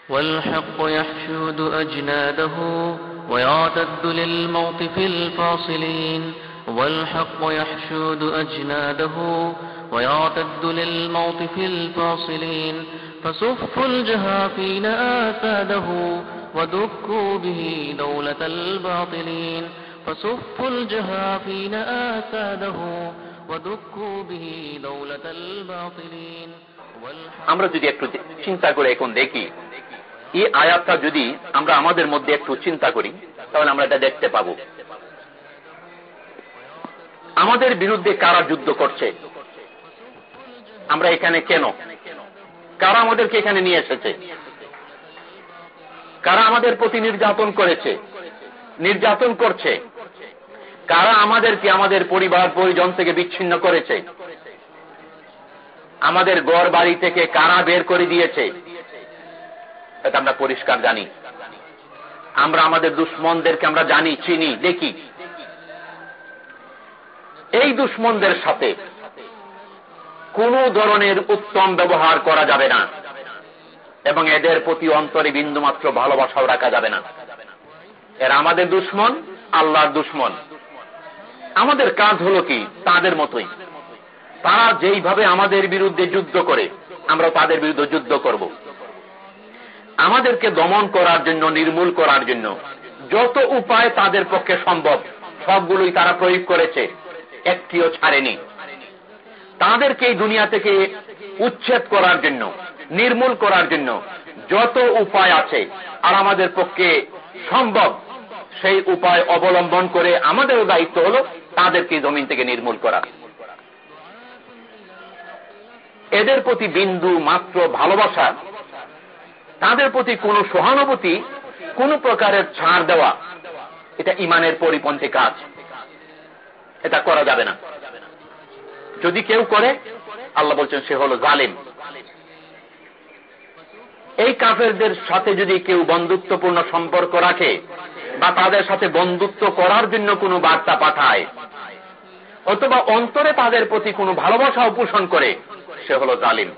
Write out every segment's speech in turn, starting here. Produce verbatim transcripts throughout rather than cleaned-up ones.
والحق يحشود أجناده ويعتد للموت في الفاصلين والحق يحشود أجناده ويعتد للموت في الفاصلين فصفوا الجهافين آساده ودكوا به دولة الباطلين فصفوا الجهافين آساده ودكوا به دولة الباطلين. আমরা যদি একটু চিন্তা করে এখন দেখি এই আয়াতটা যদি আমরা আমাদের মধ্যে একটু চিন্তা করি তাহলে আমরা এটা দেখতে পাবো। আমাদের বিরুদ্ধে কারা যুদ্ধ করছে, আমরা এখানে কেন, কারা আমাদেরকে এখানে নিয়ে এসেছে, কারা আমাদের প্রতি নির্যাতন করেছে, নির্যাতন করছে, কারা আমাদেরকে আমাদের পরিবার পরিজন থেকে বিচ্ছিন্ন করেছে, আমাদের ঘর বাড়ি থেকে কারা বের করে দিয়েছে, এটা আমরা পরিষ্কার জানি। আমরা আমাদের দুশমনদেরকে আমরা জানি, চিনি, দেখি। এই দুশমনদের সাথে কোন ধরনের উত্তম ব্যবহার করা যাবে না এবং এদের প্রতি অন্তরে বিন্দুমাত্র ভালোবাসাও রাখা যাবে না। এরা আমাদের দুশমন, আল্লাহর দুশমন। আমাদের কাজ হলো কি, তাদের মতোই, তারা যেইভাবে আমাদের বিরুদ্ধে যুদ্ধ করে আমরা তাদের বিরুদ্ধে যুদ্ধ করব। আমাদেরকে দমন করার জন্য, নির্মূল করার জন্য যত উপায় তাদের পক্ষে সম্ভব সবগুলোই তারা প্রয়োগ করেছে, একটিও ছাড়েনি। তাদেরকে এই দুনিয়া থেকে উচ্ছেদ করার জন্য, নির্মূল করার জন্য যত উপায় আছে আর আমাদের পক্ষে সম্ভব সেই উপায় অবলম্বন করে আমাদেরও দায়িত্ব হলো তাদেরকে জমিন থেকে নির্মূল করা। এদের প্রতি বিন্দু মাত্র ভালোবাসা, তাদের প্রতি কোনো সহানুভূতি, কোন প্রকারের ছাড় দেওয়া, এটা ঈমানের পরিপন্থী কাজ, এটা করা যাবে না। যদি কেউ করে, আল্লাহ বলছেন সে হলো জালিম। এই কাফেরদের সাথে যদি কেউ বন্ধুত্বপূর্ণ সম্পর্ক রাখে বা তাদের সাথে বন্ধুত্ব করার জন্য কোনো বার্তা পাঠায় অথবা অন্তরে তাদের প্রতি কোনো ভালোবাসা পোষণ করে, সে হলো জালিম।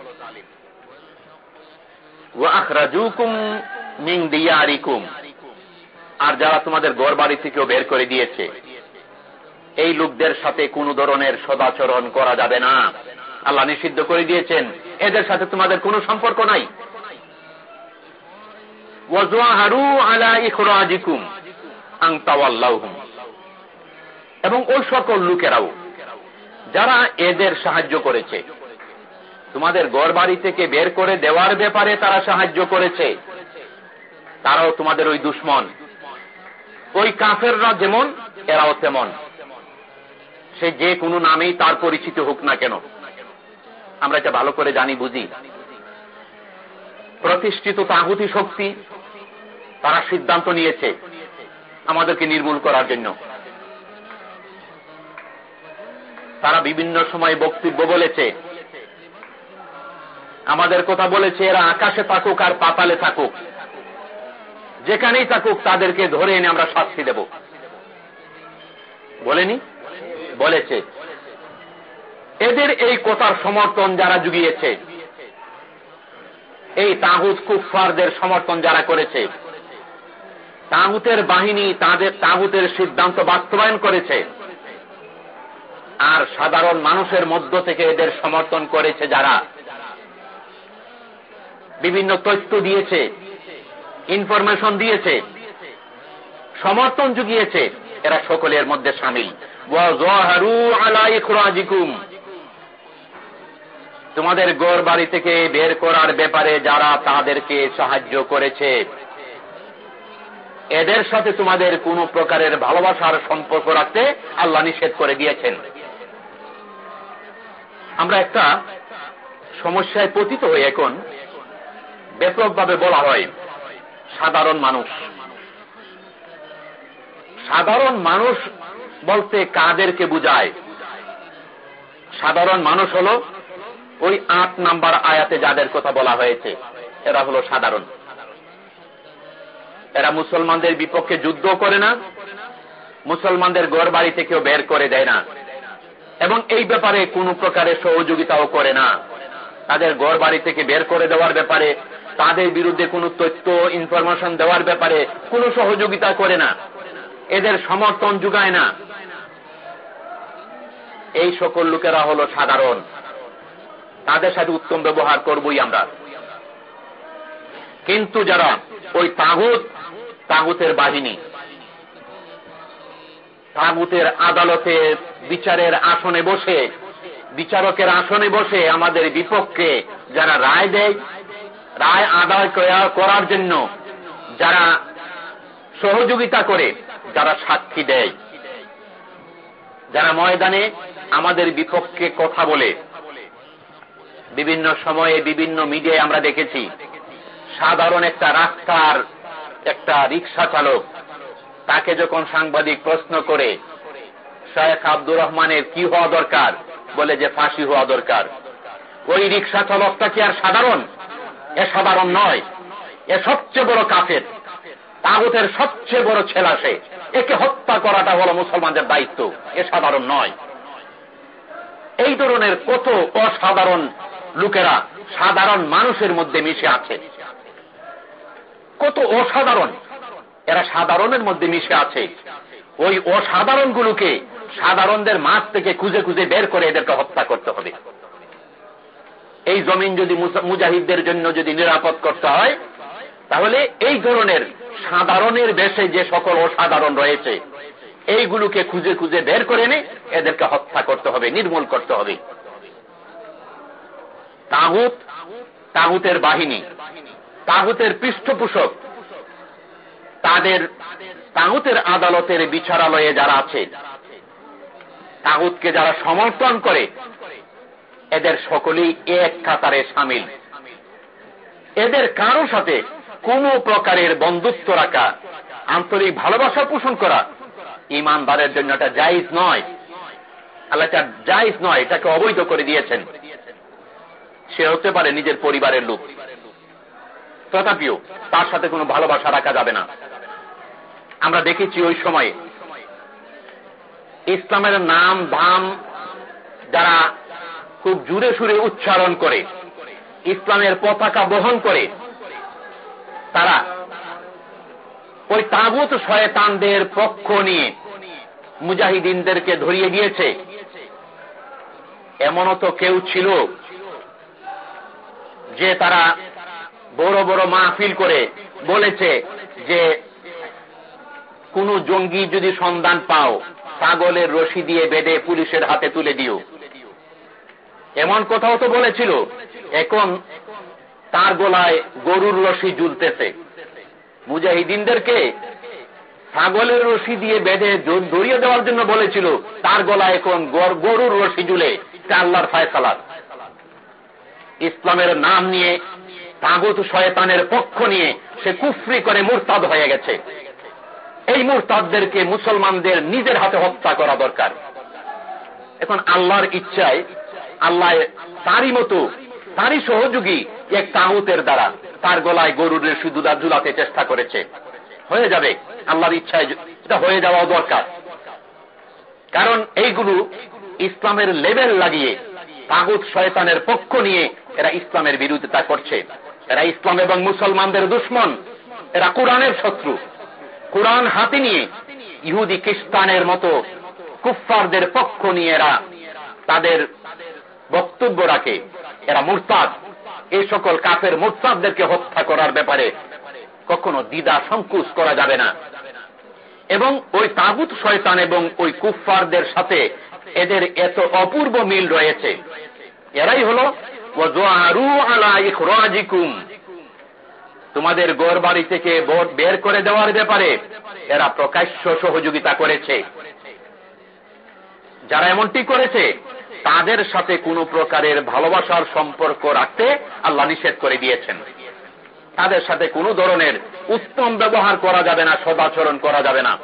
ওয়া আখরাজুকুম মিন দিয়ারিকুম, আর যারা তোমাদের ঘর বাড়ি থেকেও বের করে দিয়েছে, এই লোকদের সাথে কোন ধরনের সদাচরণ করা যাবে না। আল্লাহ নিষিদ্ধ করে দিয়েছেন, এদের সাথে তোমাদের কোনো সম্পর্ক নাই। ওয়াজওয়াহারু আলা ইখরাজিকুম আন তাওয়াল্লাহুম, এবং ওই সকল লোকেরাও যারা এদের সাহায্য করেছে, তোমাদের ঘর বাড়ি থেকে বের করে দেওয়ার ব্যাপারে তারা সাহায্য করেছে, তারাও তোমাদের ওই দুশমন। ওই কাফেররা যেমন এরাও তেমন, সে যে কোনো নামেই তার পরিচিত হোক না কেন। আমরা এটা ভালো করে জানি, বুঝি। প্রতিষ্ঠিত তাগুতি শক্তি তারা সিদ্ধান্ত নিয়েছে আমাদেরকে নির্মূল করার জন্য। তারা বিভিন্ন সময় বক্তব্য বলেছে, আমাদের কথা বলেছে, এরা আকাশে থাকুক আর পাতালে থাকুক, যেখানেই থাকুক তাদেরকে ধরে এনে আমরা শাস্তি দেব। বলেনি? বলেছে। এদের এই কথার সমর্থন যারা জুগিয়েছে, এই তাগুত কুফফারদের সমর্থন যারা করেছে, তাগুতের বাহিনী তাদের তাগুতের সিদ্ধান্ত বাস্তবায়ন করেছে, আর সাধারণ মানুষের মধ্য থেকে এদের সমর্থন করেছে যারা, বিভিন্ন তথ্য দিয়েছে, ইনফরমেশন দিয়েছে, সমর্থন জুগিয়েছে, এরা সকলের মধ্যে শামিল। ওয়াজওয়াহারু আলা ইখরাজিকুম, তোমাদের ঘর বাড়ি থেকে বের করার ব্যাপারে যারা তাদেরকে সাহায্য করেছে, এদের সাথে তোমাদের কোন প্রকারের ভালোবাসার সম্পর্ক রাখতে আল্লাহ নিষেধ করে দিয়েছেন। আমরা একটা সমস্যায় পতিত হই এখন, ব্যাপকভাবে বলা হয় সাধারণ মানুষ। সাধারণ মানুষ বলতে কাদেরকে বুঝায়? সাধারণ মানুষ হলো ওই আট নাম্বার আয়াতে যাদের কথা বলা হয়েছে, এরা হলো সাধারণ। এরা মুসলমানদের বিপক্ষে যুদ্ধ করে না, মুসলমানদের ঘর বাড়ি থেকেও বের করে দেয় না, এবং এই ব্যাপারে কোন প্রকারের সহযোগিতাও করে না। তাদের ঘর বাড়ি থেকে বের করে দেওয়ার ব্যাপারে তাদের বিরুদ্ধে কোনো তথ্য ইনফরমেশন দেওয়ার ব্যাপারে কোনো সহযোগিতা করে না, এদের সমর্থন যোগায় না। এই সকল লোকেরা হলো সাধারণ, তাদের সাথে উত্তম ব্যবহার করবই আমরা। কিন্তু যারা ওই তাগুত, তাগুতের বাহিনী, তাগুতের আদালতে বিচারের আসনে বসে, বিচারকের আসনে বসে আমাদের বিপক্ষে যারা রায় দেয়, রায় আদায় করার জন্য যারা সহযোগিতা করে, যারা সাক্ষী দেয়, যারা ময়দানে আমাদের বিপক্ষে কথা বলে, বিভিন্ন সময়ে বিভিন্ন মিডিয়ায় আমরা দেখেছি, সাধারণ একটা রাস্তার একটা রিক্সা চালক, তাকে যখন সাংবাদিক প্রশ্ন করে শেখ আব্দুর রহমানের কি হওয়া দরকার, বলে যে ফাঁসি হওয়া দরকার। ওই রিক্সা চালকটা কি আর সাধারণ? এ সাধারণ নয়, এ সবচেয়ে বড় কাফের, তাগুতের সবচেয়ে বড় ছেলা সে। একে হত্যা করাটা হলো মুসলমানদের দায়িত্ব, এ সাধারণ নয়। এই ধরনের কত অসাধারণ লোকেরা সাধারণ মানুষের মধ্যে মিশে আছে, কত অসাধারণ এরা সাধারণের মধ্যে মিশে আছে। ওই অসাধারণ গুলোকে সাধারণদের মাঝ থেকে খুঁজে খুঁজে বের করে এদেরকে হত্যা করতে হবে। এই জমিন যদি মুজাহিদদের জন্য যদি নিরাপদ করতে হয়, তাহলে এই ধরনের সাধারণের বেশে যে সকল অসাধারণ রয়েছে, এইগুলোকে খুঁজে খুঁজে বের করে এনে এদেরকে হত্যা করতে হবে, নির্মূল করতে হবে। তাগুত, তাগুতের বাহিনী, তাগুতের পৃষ্ঠপোষক, তাদের তাগুতের আদালতের বিচারালয়ে যারা আছে, তাগুতকে যারা সমর্থন করে, এদের সকলেই এক কাতারে সামিল। এদের কারো সাথে কোন প্রকারের বন্ধুত্ব রাখা, আন্তরিক ভালোবাসা পোষণ করা ঈমানদারের জন্য এটা জায়েজ নয়। আল্লাহ এটা জায়েজ নয়, এটাকে অবৈধ করে দিয়েছেন। সে হতে পারে নিজের পরিবারের লোক, তথাপিও তার সাথে কোনো ভালোবাসা রাখা যাবে না। আমরা দেখেছি ওই সময়ে ইসলামের নাম ধাম যারা খুব জুড়ে সুরে উচ্চারণ করে, ইসলামের পতাকা বহন করে, তারা ওই তাগুত শয়তানদের পক্ষ নিয়ে মুজাহিদিনদেরকে ধরিয়ে দিয়েছে। এমনও তো কেউ ছিল যে তারা বড় বড় মাহফিল করে বলেছে যে কোন জঙ্গি যদি সন্ধান পাও, ছাগলের রশি দিয়ে বেঁধে পুলিশের হাতে তুলে দিও। এমন কথাও তো বলেছিল। এখন তার গলায় গরুর রশি ঝুলতেছে। মুজাহিদিনদেরকে ছাগলের রশি দিয়ে বেঁধে ধরিয়ে দেওয়ার জন্য বলেছিল, তার গলায় এখন গরুর রশি ঝুলে। আল্লাহর ফায়সালা। ইসলামের নাম নিয়ে তাগুত শয়তানের পক্ষ নিয়ে সে কুফরি করে মুরতাদ হয়ে গেছে। এই মুরতাদদেরকে মুসলমানদের নিজের হাতে হত্যা করা দরকার। এখন আল্লাহর ইচ্ছায় আল্লাহ তারই মতো তারই সহযোগী এক তাগুতের দ্বারা তার গলায় গরুর রশি ঝুলাতে চেষ্টা করেছে। হয়ে যাবে, আল্লাহর ইচ্ছায় এটা হয়ে যাওয়া দরকার। কারণ এইগুলো ইসলামের লেবেল লাগিয়ে তাগুত শয়তানের পক্ষ নিয়ে এরা ইসলামের বিরোধিতা করছে। এরা ইসলাম এবং মুসলমানদের দুশমন, এরা কোরআনের শত্রু। কোরআন হাতে নিয়ে ইহুদি খ্রিস্টানের মতো কুফফারদের পক্ষ নিয়ে এরা তাদের বক্তব্য রাখে। এরা মুরতাদ। এই সকল কাফের মুরতাদদেরকে হত্যা করার ব্যাপারে কখনো দ্বিধা সংকোচ করা যাবে না। এবং ওই তাগুত শয়তান এবং ওই কুফফারদের সাথে এদের এত অপূর্ব মিল রয়েছে। এরাই হলো ওয়াজআরু আলা ইখরাজিকুম, তোমাদের ঘর বাড়ি থেকে বের করে দেওয়ার ব্যাপারে এরা প্রকাশ্য সহযোগিতা করেছে। যারা এমনটি করেছে তাদের সাথে কোনো প্রকারের ভালোবাসার সম্পর্ক রাখতে আল্লাহ নিষেধ করে দিয়েছেন। তাদের সাথে কোনো ধরনের উত্তম ব্যবহার করা যাবে না, সদাচরণ করা যাবে না।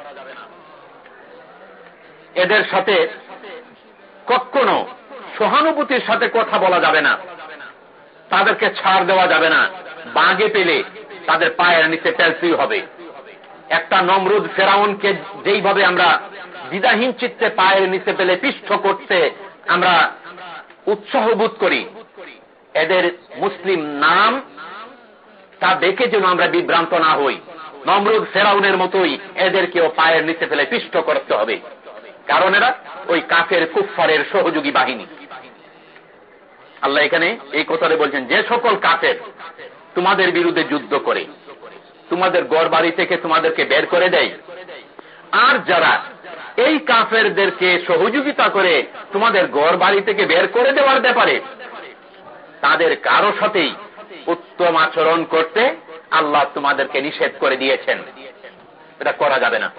এদের সাথে কখনো সহানুভূতির সাথে কথা বলা যাবে না। তাদেরকে ছাড় দেওয়া যাবে না। বাগে পেলে তাদের পায়ের নিচে ফেলতেই হবে। একটা নমরুদ ফেরাউনকে যেইভাবে আমরা দ্বিধাহীন চিত্তে পায়ের নিচে পেলে পিষ্ট করতে আমরা উৎসাহ বোধ করি, এদের মুসলিম নাম তা দেখে যেন আমরা বিভ্রান্ত না হই। নমরুদ ফেরাউনের মতোই এদেরকেও পায়ের নিচে ফেলে পিষ্ট করতে হবে, কারণ এরা ওই কাফের কুফফারের সহযোগী বাহিনী। আল্লাহ এখানে এই কথাটা বলছেন, যে সকল কাফের তোমাদের বিরুদ্ধে যুদ্ধ করে, তোমাদের ঘর বাড়ি থেকে তোমাদেরকে বের করে দেয়, আর যারা এই কাফেরদেরকে সহযোগিতা করে তোমাদের ঘর বাড়ি থেকে বের করে দেওয়ার ব্যাপারে তাদের কারো সাথেই উত্তম আচরণ করতে আল্লাহ তোমাদেরকে নিষেধ করে দিয়েছেন। এটা করা যাবে না।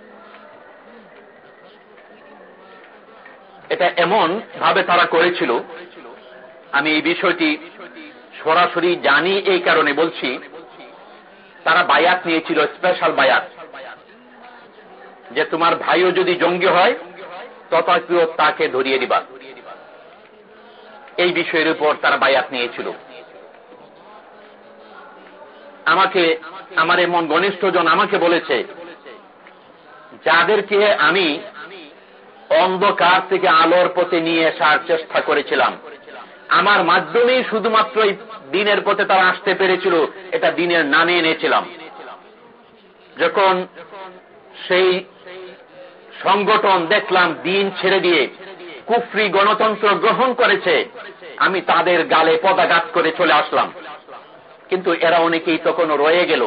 এটা এমন ভাবে তারা করেছিল, আমি এই বিষয়টি সরাসরি জানি এই কারণে বলছি, তারা বায়াত নিয়েছিল, স্পেশাল বায়াত, যে তোমার ভাইও যদি জঙ্গি হয় তথাপিও তাকে ধরিয়ে দিবা। এই বিষয়ের উপর তারা বায়াত নিয়েছিল। আমাকে আমার এমন ঘনিষ্ঠজন আমাকে বলেছে, যাদেরকে আমি অন্ধকার থেকে আলোর পথে নিয়ে আসার চেষ্টা করেছিলাম, আমার মাধ্যমেই শুধুমাত্র এই দিনের পথে তারা আসতে পেরেছিল, এটা দিনের নামে এনেছিলাম। যখন সেই সংগঠন দেখলাম দিন ছেড়ে দিয়ে কুফরি গণতন্ত্র গ্রহণ করেছে, আমি তাদের গালে পদাঘাত করে চলে আসলাম। কিন্তু এরা অনেকেই তখন রয়ে গেল।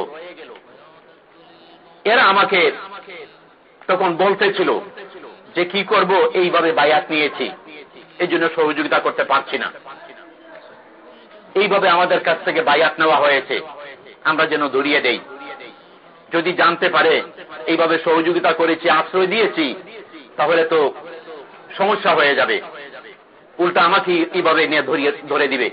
এরা আমাকে তখন বলতেছিল যে কি করব, এইভাবে বায়াত নিয়েছি, এই জন্য সহযোগিতা করতে পারছি না। এইভাবে আমাদের কাছ থেকে বায়াত নেওয়া হয়েছে, আমরা যেন ধরিয়ে দেই। যদি জানতে পারে এইভাবে সহযোগিতা করেছি, আশ্রয় দিয়েছি, তাহলে তো সমস্যা হয়ে যাবে, উল্টা আমাকে এইভাবে নিয়ে ধরিয়ে ধরে দিবে।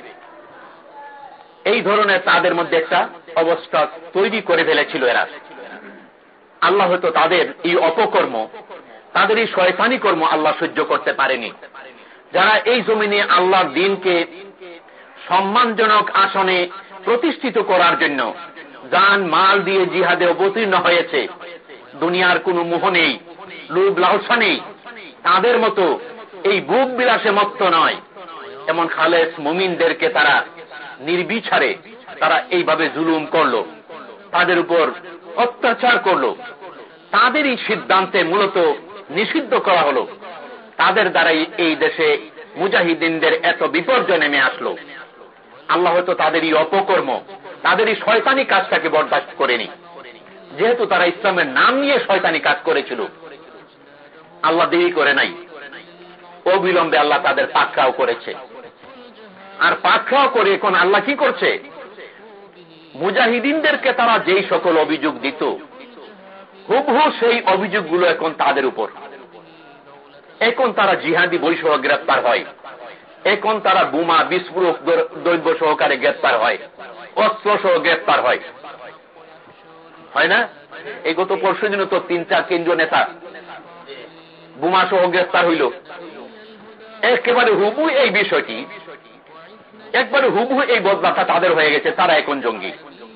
এই ধরনের তাদের মধ্যে একটা অবস্থা তৈরি করে ফেলেছিল এরা। আল্লাহ হয়তো তাদের এই অপকর্ম, তাদের এই শয়তানি কর্ম আল্লাহ সহ্য করতে পারেনি। যারা এই জমিনে আল্লাহর দ্বীনকে সম্মানজনক আসনে প্রতিষ্ঠিত করার জন্য জান মাল দিয়ে জিহাদে অবতীর্ণ হয়েছে, দুনিয়ার কোনো মোহ নেই, লোভ লালসা নেই, তাদের মতো এই ভোগ বিলাসে মত্ত নয়, এমন খালেস মুমিনদেরকে তারা নির্বিচারে তারা এইভাবে জুলুম করলো, তাদের উপর অত্যাচার করলো। তাদেরই সিদ্ধান্তে মূলত নিষিদ্ধ করা হলো। তাদের দ্বারাই এই দেশে মুজাহিদিনদের এত বিপর্যয় নেমে আসলো। আল্লাহ হয়তো তাদেরই অপকর্ম, তাদেরই শয়তানি কাজটাকে বরদাস্ত করেনি, যেহেতু তারা ইসলামের নাম নিয়ে শয়তানি কাজ করেছিল। আল্লাহ দেরি করে নাই, অবিলম্বে আল্লাহ তাদের পাকড়াও করেছে। আর পাকড়াও করে এখন আল্লাহ কি করছে, মুজাহিদিনদেরকে তারা যেই সকল অভিযোগ দিত, হুবহু সেই অভিযোগগুলো এখন তাদের উপর। এখন তারা জিহাদি বই সহ গ্রেপ্তার হয়, এখন তারা বোমা বিস্ফোরক দ্রব্য সহকারে গ্রেপ্তার হয়, অস্ত্র সহ গ্রেপ্তার হয়, হয় না? এই গত পরশু দিন তো তিন চার কেন্দ্রীয় নেতা বোমা সহ গ্রেপ্তার হইল। একেবারে হুবহু এই বিষয়টি, একবারে হুবহু এই বদলাটা তাদের হয়ে গেছে, তারা এখন জঙ্গি।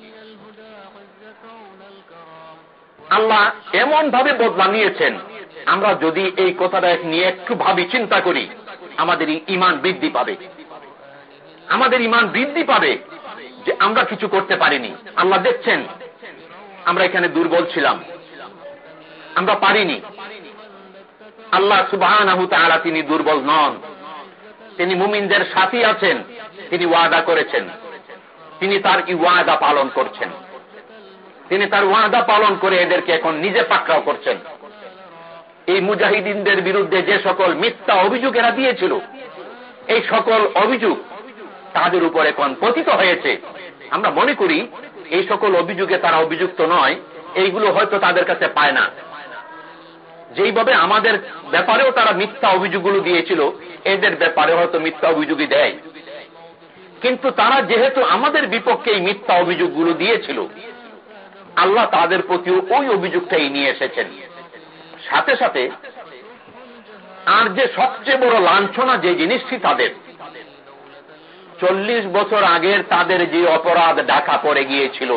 আল্লাহ এমন ভাবে বদলা নিয়েছেন, আমরা যদি এই কথাটা নিয়ে একটু ভাবি, চিন্তা করি, আমাদের ঈমান বৃদ্ধি পাবে। আমাদের ঈমান বৃদ্ধি পাবে যে আমরা কিছু করতে পারিনি। আল্লাহ দেখছেন আমরা এখানে দুর্বল ছিলাম, আমরা পারিনি। আল্লাহ সুবহানাহু তাআলা তিনি দুর্বল নন, তিনি মুমিনদের সাথী আছেন, তিনি ওয়াদা করেছেন, তিনি তার এই ওয়াদা পালন করছেন। তিনি তার ওয়াদা পালন করে এদেরকে এখন নিজে পাকড়াও করছেন। এই মুজাহিদিনদের বিরুদ্ধে যে সকল মিথ্যা অভিযোগ এরা দিয়েছিল, এই সকল অভিযোগ তাদের উপর এখন পতিত হয়েছে। আমরা মনে করি এই সকল অভিযোগে তারা অভিযুক্ত নয়, এইগুলো হয়তো তাদের কাছে পায় না। যেইভাবে আমাদের ব্যাপারেও তারা মিথ্যা অভিযোগগুলো দিয়েছিল, এদের ব্যাপারে হয়তো মিথ্যা অভিযোগই দেয়। কিন্তু তারা যেহেতু আমাদের বিপক্ষে এই মিথ্যা অভিযোগগুলো দিয়েছিল, আল্লাহ তাদের প্রতিও ওই অভিযোগটাই নিয়ে এসেছেন। সাথে সাথে আর যে সবচেয়ে বড় লাঞ্ছনা যে জিনিসটি তাদের, চল্লিশ বছর আগের তাদের যে অপরাধ ঢাকা পড়ে গিয়েছিল,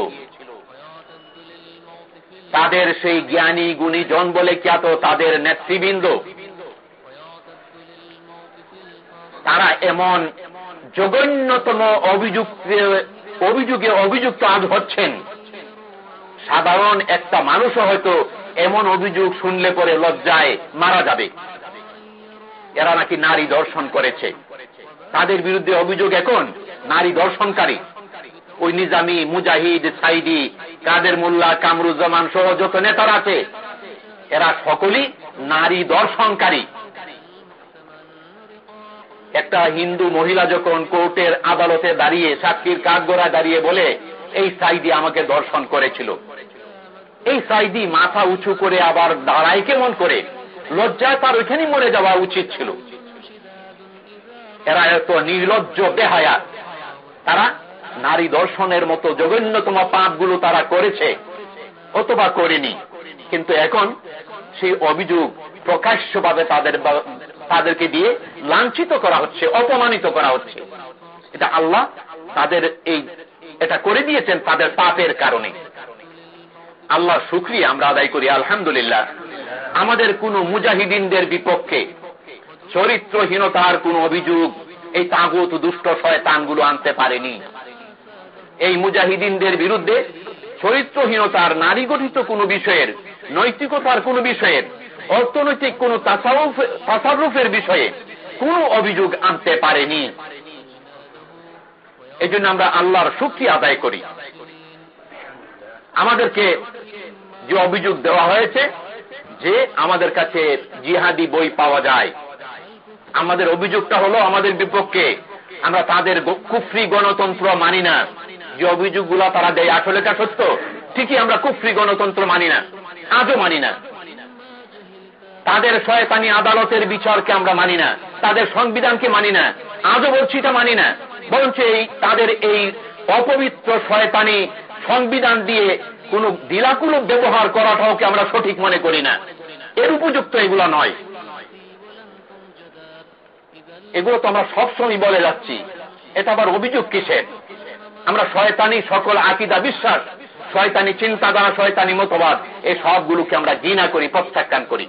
তাদের সেই জ্ঞানী গুণীজন বলে খ্যাত তাদের নেতৃবৃন্দ, তারা এমন জঘন্যতম অভিযুক্ত অভিযোগে অভিযুক্ত আজ হচ্ছেন, সাধারণ একটা মানুষও হয়তো এমন অভিযোগ শুনলে পরে লজ্জায় মারা যাবে। এরা নাকি নারী দর্শন করেছে, তাদের বিরুদ্ধে অভিযোগ এখন নারী দর্শনকারী। ওই নিজামী, মুজাহিদ, সাইদি, কাদের মোল্লা, কামরুজ্জামান সহ যত নেতারা আছে, এরা সকলেই নারী দর্শনকারী। একটা হিন্দু মহিলা যখন কোর্টের আদালতে দাঁড়িয়ে সাক্ষীর কাঠগড়ায় দাঁড়িয়ে বলে, এই সাইদি আমাকে দর্শন করেছিল, এই সাইদি মাথা উঁচু করে আবার দাঁড়ায় কেমন করে? লজ্জায় তার ওইখানেই মরে যাওয়া উচিত ছিল। এরা এত নির্লজ্জ, বেহায়া। তারা নারী দর্শনের মতো জঘন্যতম পাপগুলো তারা করেছে অথবা করেনি, কিন্তু এখন সেই অভিযোগ প্রকাশ্যভাবে তাদের তাদেরকে দিয়ে লাঞ্ছিত করা হচ্ছে, অপমানিত করা হচ্ছে। এটা আল্লাহ তাদের এই এটা করে দিয়েছেন তাদের পাপের কারণে। আল্লাহ শুকরিয়া আমরা আদায় করি, আলহামদুলিল্লাহ। আমাদের কোন মুজাহিদিনদের বিপক্ষে চরিত্রহীনতার কোন অভিযোগ এই তাগুত দুষ্ট শয়তানগুলো আনতে পারেনি। এই মুজাহিদিনদের বিরুদ্ধে চরিত্রহীনতার, নারী গঠিত কোন বিষয়ের, নৈতিকতার কোন বিষয়ের, অর্থনৈতিক কোন তাসাররুফের বিষয়ে কোন অভিযোগ আনতে পারেনি। এই জন্য আমরা আল্লাহর শুকরিয়া আদায় করি। আমাদেরকে যে অভিযোগ দেওয়া হয়েছে যে আমাদের কাছে জিহাদি বই পাওয়া যায়, আমাদের অভিযোগটা হলো আমাদের বিপক্ষে আমরা তাদের কুফরি গণতন্ত্র মানি না। যে অভিযোগগুলো তারা দেয় আসলে তা সত্য, ঠিকই আমরা কুফরি গণতন্ত্র মানি না, আজও মানি না। তাদের শয়তানি আদালতের বিচারকে আমরা মানি না, তাদের সংবিধানকে মানি না, আজও বলছি এটা মানি না। বরঞ্চ এই তাদের এই অপবিত্র শয়তানি সংবিধান দিয়ে কোন দিলাকুল ব্যবহার করাটাকে আমরা সঠিক মনে করি না। এর উপযুক্ত এগুলো নয়। এগুলো তো আমরা সবসময় বলে যাচ্ছি, এটা আবার অভিযোগ কিসের? আমরা শয়তানি সকল আকীদা, বিশ্বাস, শয়তানি চিন্তাধারা, শয়তানি মতবাদ, এই সবগুলোকে আমরা ঘৃণা করি, প্রত্যাখ্যান করি।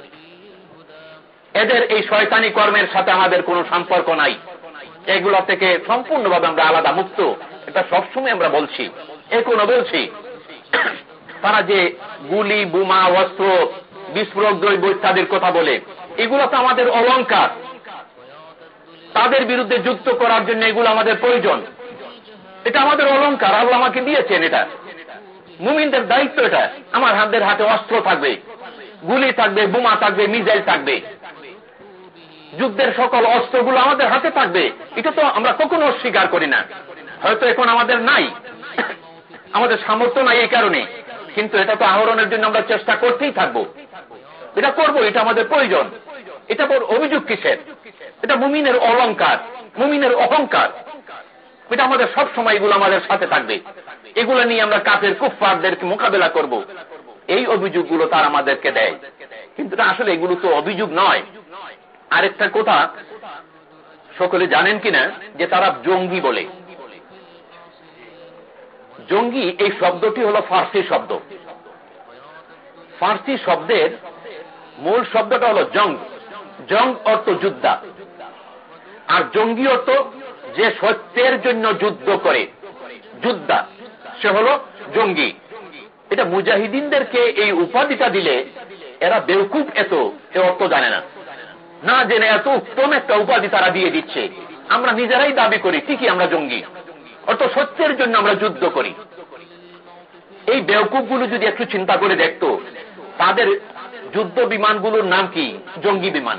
এদের এই শয়তানি কর্মের সাথে আমাদের কোনো সম্পর্ক নাই। এগুলো থেকে সম্পূর্ণভাবে আমরা আলাদা, মুক্ত। এটা সবসময় আমরা বলছি, এখনো বলছি। তারা যে গুলি, বোমা, অস্ত্র, বিস্ফোরক দ্রব্য ইত্যাদির কথা বলে, এগুলো তো আমাদের অলংকার। তাদের বিরুদ্ধে যুদ্ধ করার জন্য এগুলো আমাদের প্রয়োজন। এটা আমাদের অলংকার, আল্লাহ আমাকে দিয়েছেন। এটা মুমিনদের দায়িত্ব। এটা আমার হাতের হাতে অস্ত্র থাকবে, গুলি থাকবে, বোমা থাকবে, মিসাইল থাকবে, যুদ্ধের সকল অস্ত্রগুলো আমাদের হাতে থাকবে। এটা তো আমরা কখনো অস্বীকার করি না। হয়তো এখন আমাদের নাই, আমাদের সামর্থ্য নাই এই কারণে, কিন্তু এটা তো আহরণের জন্য আমরা চেষ্টা করতেই থাকবো। এটা করবো, এটা আমাদের প্রয়োজন। এটা অভিযোগ কিসের? এটা মুমিনের অলংকার, মুমিনের অহংকার। এটা আমাদের সব সময় এগুলো আমাদের সাথে থাকবে। এগুলো নিয়ে আমরা কাফের কুফফারদেরকে মোকাবেলা করব। এই অভিযোগগুলো তারা আমাদেরকে দেয়, কিন্তু আসলে এগুলো তো অভিযোগ নয়। আরেকটা কথা সকলে জানেন কিনা, যে তারা জঙ্গি বলে। জঙ্গি এই শব্দটি হলো ফার্সি শব্দ। ফার্সি শব্দের মূল শব্দটা হলো জং। জং অর্থ যুদ্ধা, আর জঙ্গি অর্থ যে সত্যের জন্য যুদ্ধ করে, যোদ্ধা, সে হলো জঙ্গি। এটা মুজাহিদিনদেরকে এই উপাধিটা দিলে এরা বেউকুফ, এত এ অর্থ জানে না, না জেনে এত উত্তম একটা উপাধি তারা দিয়ে দিচ্ছে। আমরা নিজেরাই দাবি করি ঠিকই আমরা জঙ্গি, অর্থ সত্যের জন্য আমরা যুদ্ধ করি। এই বেউকুফগুলো যদি একটু চিন্তা করে দেখতো, তাদের যুদ্ধ বিমানগুলোর নাম কি? জঙ্গি বিমান।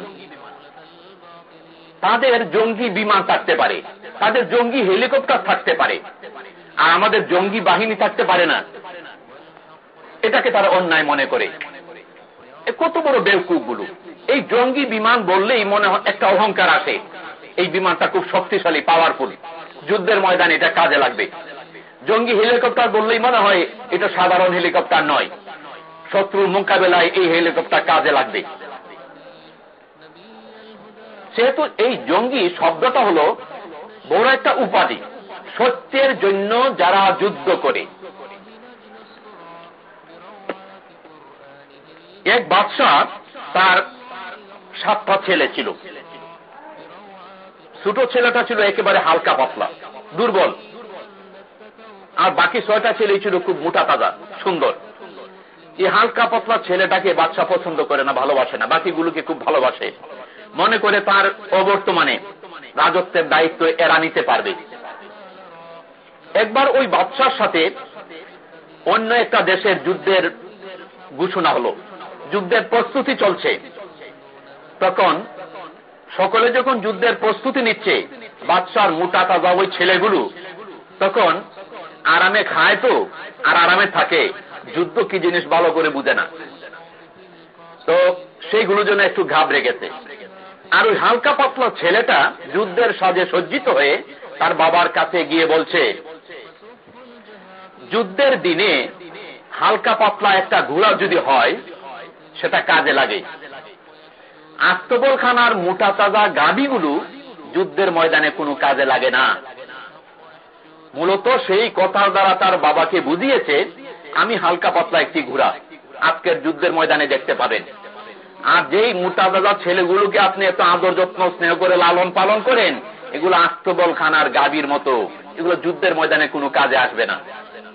তাদের জঙ্গি বিমান থাকতে পারে, তাদের জঙ্গি হেলিকপ্টার থাকতে পারে, আর আমাদের জঙ্গি বাহিনী থাকতে পারে না। এটাকে তারা অন্যায় মনে করে। কত বড় বেউকুফ গুলো! এই জঙ্গি বিমান বললেই মনে হয় একটা অহংকার আসে, এই বিমানটা খুব শক্তিশালী, পাওয়ারফুল, যুদ্ধের ময়দানে এটা কাজে লাগবে। জঙ্গি হেলিকপ্টার বললেই মনে হয় এটা সাধারণ হেলিকপ্টার নয়, শত্রুর মোকাবেলায় এই হেলিকপ্টার কাজে লাগবে। সেহেতু এই জঙ্গি শব্দটা হলো বড় একটা উপাধি, সত্যের জন্য যারা যুদ্ধ করে। এক বাদশাহ, তার সাতটা ছেলে ছিল। ছোট ছেলেটা ছিল একেবারে হালকা পাতলা, দুর্বল। আর বাকি ছয়টা ছেলে ছিল খুব মোটা তাজা সুন্দর। এই হালকা পাতলা ছেলেটাকে বাদশা পছন্দ করে না, ভালোবাসে না, বাকিগুলোকে খুব ভালোবাসে, মনে করে তার অবর্তমানে রাজত্বের দায়িত্ব এরা নিতে পারবে। একবার ওই বাদশার সাথে অন্য একটা দেশের যুদ্ধের ঘোষণা হলো, যুদ্ধের প্রস্তুতি চলছে। তখন সকলে যখন যুদ্ধের প্রস্তুতি নিচ্ছে, বাদশার মোটা তাজা ওই ছেলেগুলো তখন আরামে খায় তো আর আরামে থাকে, যুদ্ধ কি জিনিস ভালো করে বুঝে না, তো সেইগুলো জন্য একটু ঘাবড়ে গেছে। আর ওই হালকা পাতলা ছেলেটা যুদ্ধের সাজে সজ্জিত হয়ে তার বাবার কাছে গিয়ে বলছে, যুদ্ধের দিনে হালকা পাতলা একটা ঘোড়া যদি হয় সেটা কাজে লাগে, আস্তবলখানার মোটা তাজা গাভীগুলো যুদ্ধের ময়দানে কোনো কাজে লাগে না। মূলত সেই কথার দ্বারা তার বাবাকে বুঝিয়েছে, আমি হালকা পাতলা একটি ঘোড়া আজকের যুদ্ধের ময়দানে দেখতে পাবেন, আর যেই মোটা তাজা ছেলেগুলোকে আপনি এত আদর যত্ন স্নেহ করে লালন পালন করেন, এগুলো আস্তবলখানার গাভীর মতো, এগুলো যুদ্ধের ময়দানে কোনো কাজে আসবে না।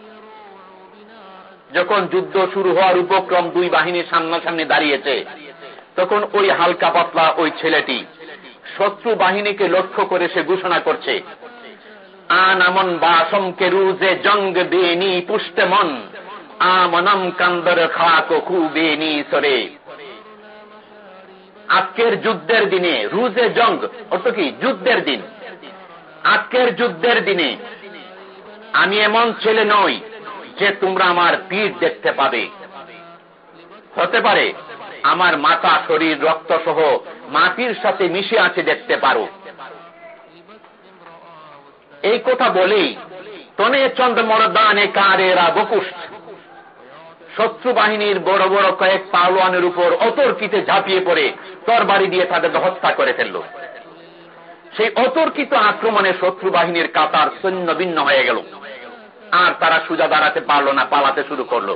যখন যুদ্ধ শুরু হওয়ার উপক্রম, দুই বাহিনীর সামনাসামনি দাঁড়িয়েছে, তখন ওই হালকা পাতলা ওই ছেলেটি শত্রু বাহিনীকে লক্ষ্য করে সে ঘোষণা করছে, আনামন বাসম কে রুজে জঙ্গ বেনি পুষ্টে মন আমনম কান্দর খাক খুবেনি সরে। আজকের যুদ্ধের দিনে, রুজে জঙ্গ অর্থ কি যুদ্ধের দিন, আজকের যুদ্ধের দিনে আমি এমন ছেলে নই যে তোমরা আমার পিঠ দেখতে পাবে, হতে পারে আমার মাথা শরীর রক্ত সহ মাটির সাথে মিশে আছে দেখতে পারো। এই কথা বলেই তনে চন্দ্র মরদানে কারেরা বকুশ, শত্রু বাহিনীর বড় বড় কয়েক পালোয়ানের উপর অতর্কিতে ঝাঁপিয়ে পড়ে তরবারি দিয়ে তাদের হত্যা করে ফেলল। সেই অতর্কিত আক্রমণে শত্রু বাহিনীর কাতার সৈন্য ভিন্ন হয়ে গেল, আর তারা সোজা দাঁড়াতে পারল না, পালাতে শুরু করল।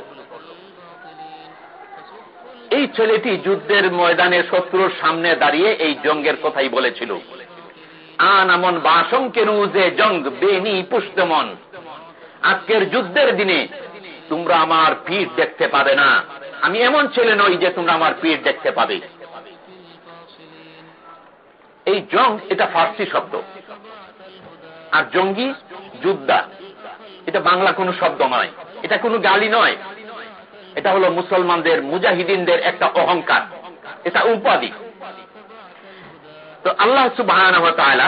এই ছেলেটি যুদ্ধের ময়দানে শত্রুর সামনে দাঁড়িয়ে এই জঙ্গের কথাই বলেছিল, আনামন বাসম কে রুজে জঙ্গ বেনি পুষ্টমন, আজকের যুদ্ধের দিনে তোমরা আমার পিঠ দেখতে পাবে না, আমি এমন ছেলে নই যে তোমরা আমার পিঠ দেখতে পাবে। এই জঙ্গ এটা ফার্সি শব্দ, আর জঙ্গি যোদ্ধা এটা বাংলা কোনো শব্দ নয়, এটা কোনো গালি নয়, এটা হলো মুসলমানদের মুজাহিদিনদের একটা অহংকার, এটা উপাধি। তো আল্লাহ সুবহানাহু ওয়া তাআলা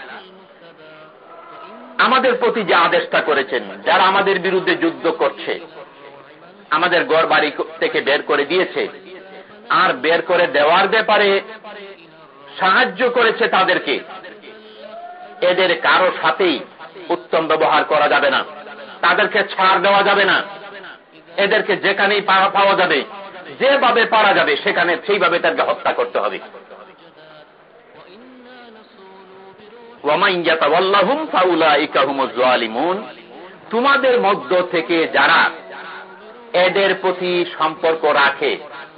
আমাদের প্রতি যে আদেশটা করেছেন, যারা আমাদের বিরুদ্ধে যুদ্ধ করছে, আমাদের ঘর বাড়ি থেকে বের করে দিয়েছে, আর বের করে দেওয়ার ব্যাপারে সাহায্য করেছে তাদেরকে, এদের কারো সাথেই উত্তম ব্যবহার করা যাবে না, তাদেরকে ছাড় দেওয়া যাবে না, এদেরকে যেখানেই পাওয়া যাবে, যেভাবে পারা যাবে সেখানে সেইভাবে তাদেরকে হত্যা করতে হবে। তোমাদের মধ্য থেকে যারা এদের প্রতি সম্পর্ক রাখে,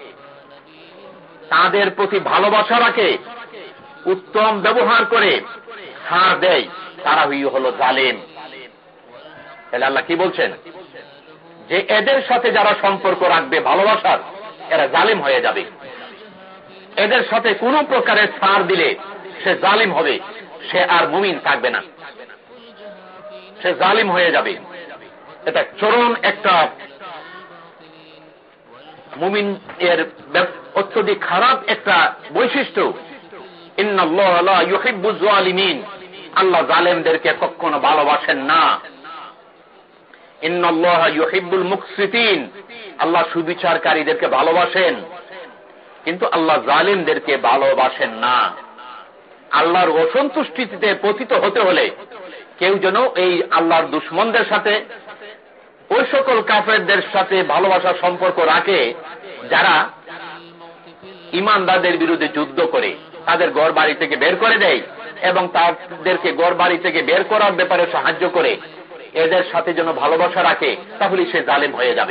তাদের প্রতি ভালোবাসা রাখে, উত্তম ব্যবহার করে ছাড় দেয়, তারা হলো জালেম। তাহলে আল্লাহ কি বলছেন, যে এদের সাথে যারা সম্পর্ক রাখবে ভালোবাসার, এরা জালেম হয়ে যাবে। এদের সাথে কোন প্রকারের ছাড় দিলে সে জালিম হবে, সে আর মুমিন থাকবে না, সে জালিম হয়ে যাবে। এটা চরম একটা মুমিন এর অত্যধিক খারাপ একটা বৈশিষ্ট্য। ইন্নাল্লাহা লা ইউহিব্বুজ জালিমিন, আল্লাহ জালেমদেরকে কখনো ভালোবাসেন না। ইন্নাল্লাহা ইউহিব্বুল মুকসিতিন, আল্লাহ সুবিচারকারীদেরকে ভালোবাসেন, কিন্তু আল্লাহ জালিমদেরকে ভালোবাসেন না। আল্লাহর অসন্তুষ্টিতে পতিত হতে হলে কেউ যেন এই আল্লাহর দুশমনদের সাথে, ওই সকল কাফেরদের সাথে ভালোবাসার সম্পর্ক রাখে যারা ঈমানদারদের বিরুদ্ধে যুদ্ধ করে, তাদের ঘর বাড়ি থেকে বের করে দেয় এবং তাদেরকে ঘর বাড়ি থেকে বের করার ব্যাপারে সাহায্য করে, এদের সাথে যেন ভালোবাসা রাখে, তাহলে সে জালেম হয়ে যাবে,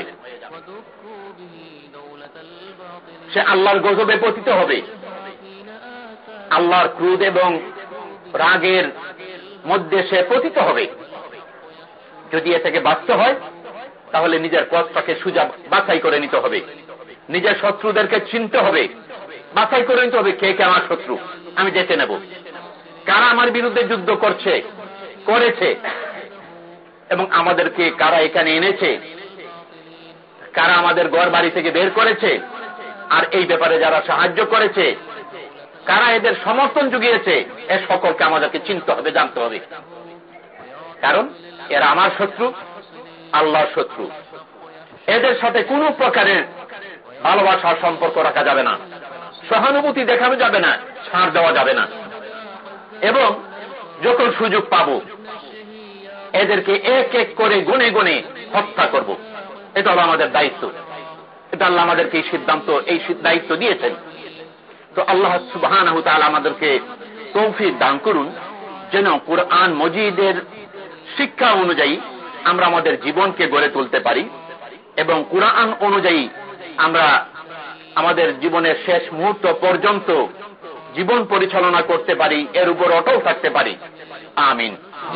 সে আল্লাহর গজবে পতিত হবে, আল্লাহর ক্রোধ এবং রাগের মধ্যে সে পতিত হবে। যদি এ থেকে বাঁচতে হয় তাহলে নিজের পথটাকে সোজা বাছাই করে নিতে হবে, নিজের শত্রুদেরকে চিনতে হবে, বাছাই করে নিতে হবে কে কে আমার শত্রু, আমি যেতে নেব, কারা আমার বিরুদ্ধে যুদ্ধ করছে করেছে এবং আমাদেরকে কারা এখানে এনেছে, কারা আমাদের ঘর বাড়ি থেকে বের করেছে, আর এই ব্যাপারে যারা সাহায্য করেছে, কারা এদের সমর্থন জুগিয়েছে, এ সকলকে আমাদেরকে চিনতে হবে, জানতে হবে। কারণ এরা আমার শত্রু, আল্লাহর শত্রু। এদের সাথে কোনো প্রকারের ভালোবাসার সম্পর্ক রাখা যাবে না, সহানুভূতি দেখানো যাবে না, ছাড় দেওয়া যাবে না। এবং যখন সুযোগ পাব এদেরকে এক এক করে গুনে গুনে হত্যা করব। এটা হলো আমাদের দায়িত্ব। এটা আল্লাহ আমাদেরকে এই সিদ্ধান্ত, এই দায়িত্ব দিয়েছেন। তো আল্লাহ সুবহানাহু ওয়া তাআলা আমাদেরকে তৌফিক দান করুন যেন কুরআন মজিদের শিক্ষা অনুযায়ী আমরা আমাদের জীবনকে গড়ে তুলতে পারি এবং কুরআন অনুযায়ী আমরা আমাদের জীবনের শেষ মুহূর্ত পর্যন্ত জীবন পরিচালনা করতে পারি, এর উপর অটল থাকতে পারি। আমিন।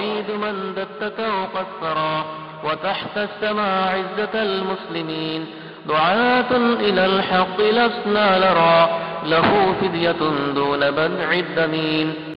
وتحت السماء عزة المسلمين دعاة إلى الحق لسنا نرى له فدية دون منع الدمين